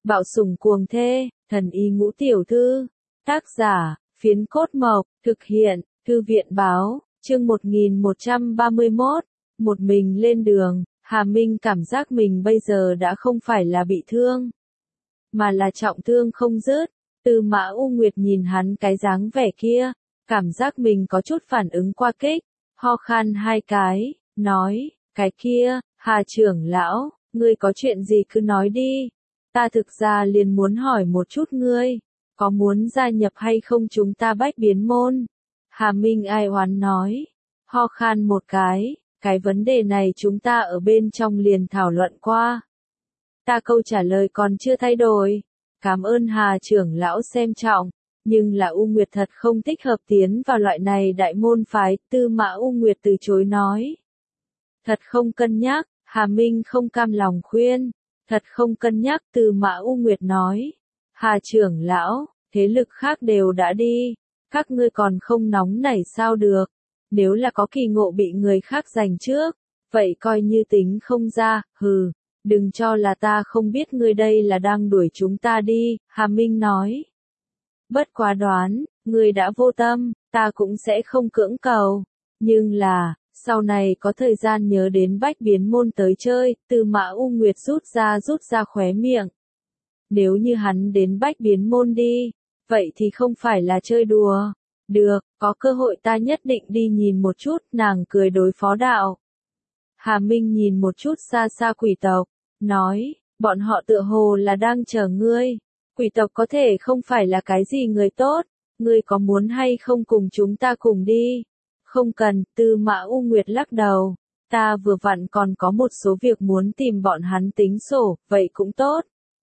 Bạo sủng cuồng thê, thần y ngũ tiểu thư. Tác giả, Phiến Cốt Mộc, thực hiện, Thư viện báo, chương 1131, một mình lên đường, Hà Minh cảm giác mình bây giờ đã không phải là bị thương, mà là trọng thương không dứt. Tư Mã U Nguyệt nhìn hắn cái dáng vẻ kia, cảm giác mình có chút phản ứng qua kích, ho khan hai cái, nói, cái kia, Hà trưởng lão, ngươi có chuyện gì cứ nói đi. Ta thực ra liền muốn hỏi một chút ngươi, có muốn gia nhập hay không chúng ta Bách Biến môn? Hà Minh ai oán nói, ho khan một cái vấn đề này chúng ta ở bên trong liền thảo luận qua. Ta câu trả lời còn chưa thay đổi. Cảm ơn Hà trưởng lão xem trọng, nhưng là U Nguyệt thật không thích hợp tiến vào loại này đại môn phái, Tư Mã U Nguyệt từ chối nói. Thật không cân nhắc, Hà Minh không cam lòng khuyên. Thật không cân nhắc, Tư Mã U Nguyệt nói. Hà trưởng lão, thế lực khác đều đã đi, các ngươi còn không nóng nảy sao được. Nếu là có kỳ ngộ bị người khác giành trước, vậy coi như tính không ra, hừ. Đừng cho là ta không biết ngươi đây là đang đuổi chúng ta đi, Hà Minh nói. Bất quá đoán, ngươi đã vô tâm, ta cũng sẽ không cưỡng cầu. Nhưng là, sau này có thời gian nhớ đến Bách Biến môn tới chơi, Tư Mã U Nguyệt rút ra khóe miệng. Nếu như hắn đến Bách Biến môn đi, vậy thì không phải là chơi đùa. Được, có cơ hội ta nhất định đi nhìn một chút, nàng cười đối phó đạo. Hà Minh nhìn một chút xa xa quỷ tộc, nói, bọn họ tựa hồ là đang chờ ngươi. Quỷ tộc có thể không phải là cái gì người tốt, ngươi có muốn hay không cùng chúng ta cùng đi? Không cần, Tư Mã U Nguyệt lắc đầu, ta vừa vặn còn có một số việc muốn tìm bọn hắn tính sổ, vậy cũng tốt.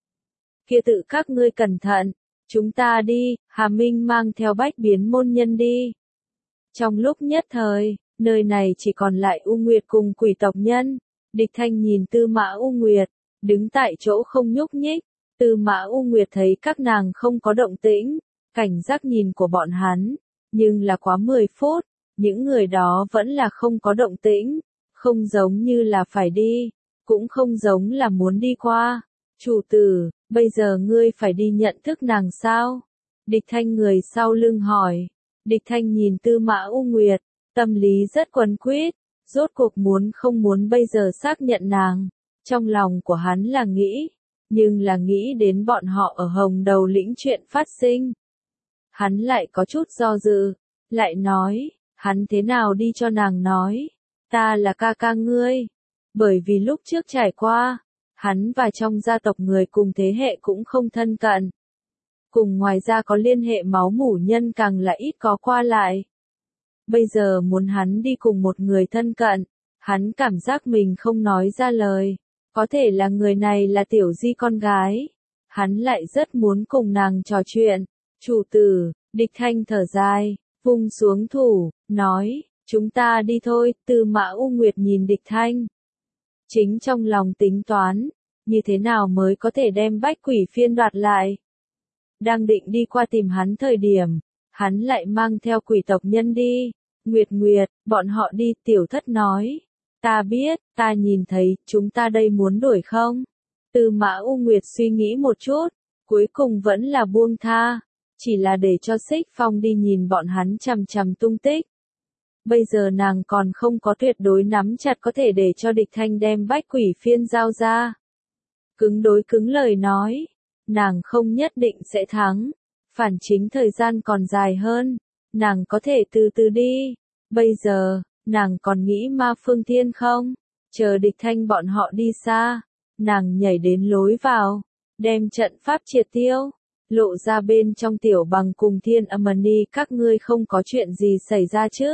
Kia tự các ngươi cẩn thận, chúng ta đi, Hà Minh mang theo Bách Biến môn nhân đi. Trong lúc nhất thời, nơi này chỉ còn lại U Nguyệt cùng quỷ tộc nhân. Địch Thanh nhìn Tư Mã U Nguyệt, đứng tại chỗ không nhúc nhích. Tư Mã U Nguyệt thấy các nàng không có động tĩnh, cảnh giác nhìn của bọn hắn, nhưng là quá 10 phút, những người đó vẫn là không có động tĩnh, không giống như là phải đi, cũng không giống là muốn đi qua. Chủ tử, bây giờ ngươi phải đi nhận thức nàng sao? Địch Thanh người sau lưng hỏi. Địch Thanh nhìn Tư Mã U Nguyệt, tâm lý rất quấn quýt, rốt cuộc muốn không muốn bây giờ xác nhận nàng. Trong lòng của hắn là nghĩ, nhưng là nghĩ đến bọn họ ở Hồng Đầu lĩnh chuyện phát sinh. Hắn lại có chút do dự, lại nói, hắn thế nào đi cho nàng nói, ta là ca ca ngươi. Bởi vì lúc trước trải qua, hắn và trong gia tộc người cùng thế hệ cũng không thân cận. Cùng ngoài ra có liên hệ máu mủ nhân càng là ít có qua lại. Bây giờ muốn hắn đi cùng một người thân cận, hắn cảm giác mình không nói ra lời. Có thể là người này là Tiểu Di con gái. Hắn lại rất muốn cùng nàng trò chuyện. Chủ tử, Địch Thanh thở dài, vung xuống thủ, nói, chúng ta đi thôi. Tư Mã U Nguyệt nhìn Địch Thanh. Chính trong lòng tính toán, như thế nào mới có thể đem Bách Quỷ Phiên đoạt lại. Đang định đi qua tìm hắn thời điểm, hắn lại mang theo quỷ tộc nhân đi. Nguyệt, bọn họ đi, Tiểu Thất nói. Ta biết, ta nhìn thấy, chúng ta đây muốn đuổi không? Tư Mã U Nguyệt suy nghĩ một chút, cuối cùng vẫn là buông tha, chỉ là để cho Xích Phong đi nhìn bọn hắn chằm chằm tung tích. Bây giờ nàng còn không có tuyệt đối nắm chặt có thể để cho Địch Thanh đem Bách Quỷ Phiên giao ra. Cứng đối cứng lời nói, nàng không nhất định sẽ thắng, phản chính thời gian còn dài hơn, nàng có thể từ từ đi. Bây giờ, nàng còn nghĩ Ma Phương Thiên không? Chờ Địch Thanh bọn họ đi xa, nàng nhảy đến lối vào, đem trận pháp triệt tiêu, lộ ra bên trong Tiểu Bằng cùng Thiên Âm Ni, các ngươi không có chuyện gì xảy ra chứ?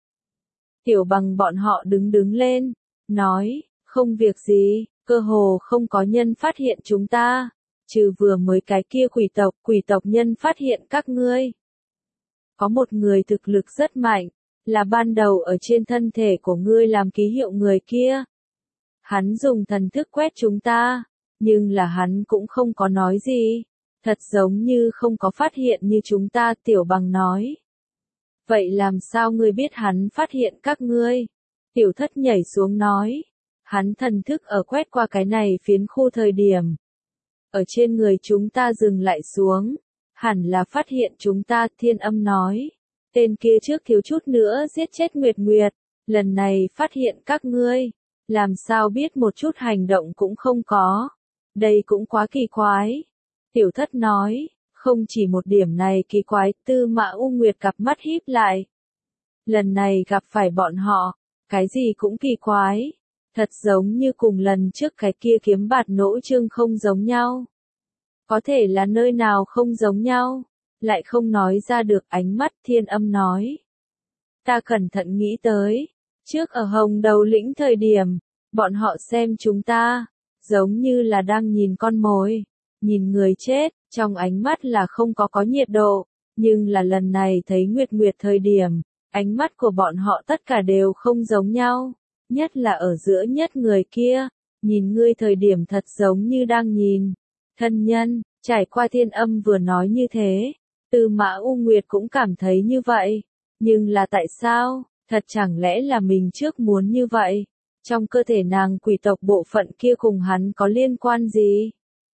Tiểu Bằng bọn họ đứng lên, nói, không việc gì, cơ hồ không có nhân phát hiện chúng ta, trừ vừa mới cái kia quỷ tộc nhân phát hiện các ngươi. Có một người thực lực rất mạnh, là ban đầu ở trên thân thể của ngươi làm ký hiệu người kia. Hắn dùng thần thức quét chúng ta, nhưng là hắn cũng không có nói gì, thật giống như không có phát hiện như chúng ta. Tiểu Bằng nói. Vậy làm sao ngươi biết hắn phát hiện các ngươi? Tiểu Thất nhảy xuống nói. Hắn thần thức ở quét qua cái này phiến khu thời điểm. ở trên người chúng ta dừng lại xuống. Hẳn là phát hiện chúng ta, Thiên Âm nói. Tên kia trước thiếu chút nữa giết chết Nguyệt Nguyệt, lần này phát hiện các ngươi, làm sao biết một chút hành động cũng không có. Đây cũng quá kỳ quái. Tiểu Thất nói, không chỉ một điểm này kỳ quái, Tư Mã U Nguyệt cặp mắt híp lại. Lần này gặp phải bọn họ, cái gì cũng kỳ quái, thật giống như cùng lần trước cái kia kiếm bạt nỗ trương không giống nhau. Có thể là nơi nào không giống nhau, lại không nói ra được. Ánh mắt Thiên Âm nói. Ta cẩn thận nghĩ tới, trước ở Hồng Đầu Lĩnh thời điểm, bọn họ xem chúng ta, giống như là đang nhìn con mồi, nhìn người chết, trong ánh mắt là không có nhiệt độ, nhưng là lần này thấy Nguyệt Nguyệt thời điểm, ánh mắt của bọn họ tất cả đều không giống nhau, nhất là ở giữa nhất người kia, nhìn ngươi thời điểm thật giống như đang nhìn thân nhân. Trải qua Thiên Âm vừa nói như thế, Tư Mã U Nguyệt cũng cảm thấy như vậy, nhưng là tại sao, thật chẳng lẽ là mình trước muốn như vậy, trong cơ thể nàng quỷ tộc bộ phận kia cùng hắn có liên quan gì?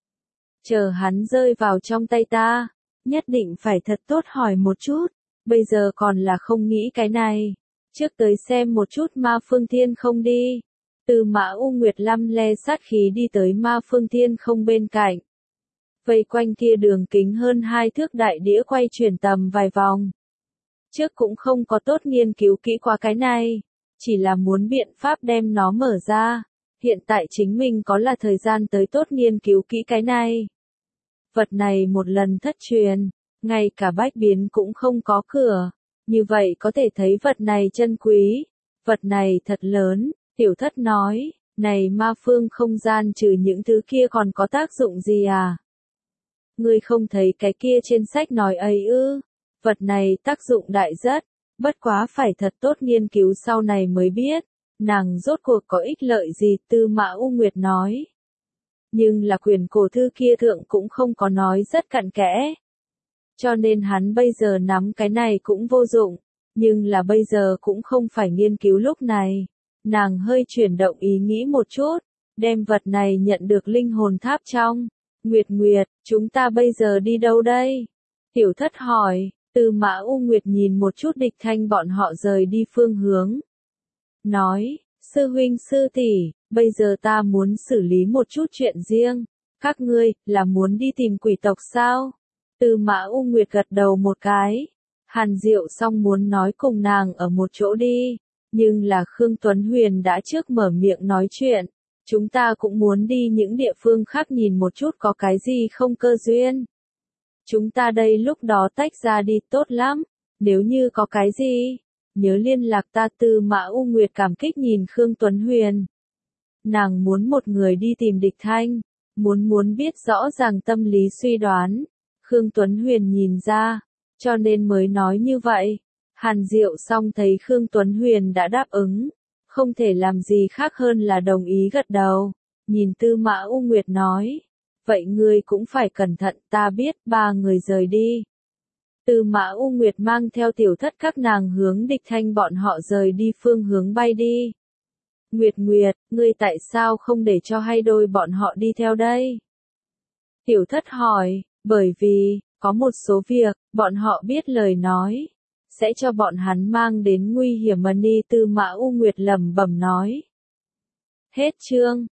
Chờ hắn rơi vào trong tay ta, nhất định phải thật tốt hỏi một chút, bây giờ còn là không nghĩ cái này, trước tới xem một chút Ma Phương Thiên không đi. Tư Mã U Nguyệt lăm le sát khí đi tới Ma Phương Thiên không bên cạnh. Vây quanh kia đường kính hơn 2 thước đại đĩa quay chuyển tầm vài vòng. Trước cũng không có tốt nghiên cứu kỹ qua cái này, chỉ là muốn biện pháp đem nó mở ra. Hiện tại chính mình có là thời gian tới tốt nghiên cứu kỹ cái này. Vật này một lần thất truyền, ngay cả bách biến cũng không có cửa. Như vậy có thể thấy vật này chân quý. Vật này thật lớn, Tiểu Thất nói, này Ma Phương không gian trừ những thứ kia còn có tác dụng gì à? Ngươi không thấy cái kia trên sách nói ấy ư? Vật này tác dụng đại rất, bất quá phải thật tốt nghiên cứu sau này mới biết, nàng rốt cuộc có ích lợi gì, Tư Mã U Nguyệt nói. Nhưng là quyền cổ thư kia thượng cũng không có nói rất cặn kẽ. Cho nên hắn bây giờ nắm cái này cũng vô dụng, nhưng là bây giờ cũng không phải nghiên cứu lúc này. Nàng hơi chuyển động ý nghĩ một chút, đem vật này nhận được linh hồn tháp trong. Nguyệt Nguyệt, chúng ta bây giờ đi đâu đây? Tiểu Thất hỏi. Tư Mã U Nguyệt nhìn một chút Địch Thanh bọn họ rời đi phương hướng. Nói, sư huynh sư tỷ, bây giờ ta muốn xử lý một chút chuyện riêng. Các ngươi, là muốn đi tìm quỷ tộc sao? Tư Mã U Nguyệt gật đầu một cái. Hàn Diệu Song muốn nói cùng nàng ở một chỗ đi. Nhưng là Khương Tuấn Huyền đã trước mở miệng nói chuyện. Chúng ta cũng muốn đi những địa phương khác nhìn một chút có cái gì không cơ duyên. Chúng ta đây lúc đó tách ra đi tốt lắm, nếu như có cái gì, nhớ liên lạc ta. Tư Mã U Nguyệt cảm kích nhìn Khương Tuấn Huyền. Nàng muốn một người đi tìm Địch Thanh, muốn biết rõ ràng tâm lý suy đoán. Khương Tuấn Huyền nhìn ra, cho nên mới nói như vậy. Hàn Diệu Song thấy Khương Tuấn Huyền đã đáp ứng, không thể làm gì khác hơn là đồng ý gật đầu, nhìn Tư Mã U Nguyệt nói. Vậy ngươi cũng phải cẩn thận, ta biết. Ba người rời đi. Tư Mã U Nguyệt mang theo Tiểu Thất các nàng hướng Địch Thanh bọn họ rời đi phương hướng bay đi. Nguyệt Nguyệt, ngươi tại sao không để cho hai đôi bọn họ đi theo đây? Tiểu Thất hỏi, bởi vì, có một số việc, bọn họ biết lời nói, sẽ cho bọn hắn mang đến nguy hiểm. Ni Tư Mã U Nguyệt lẩm bẩm nói. Hết chương.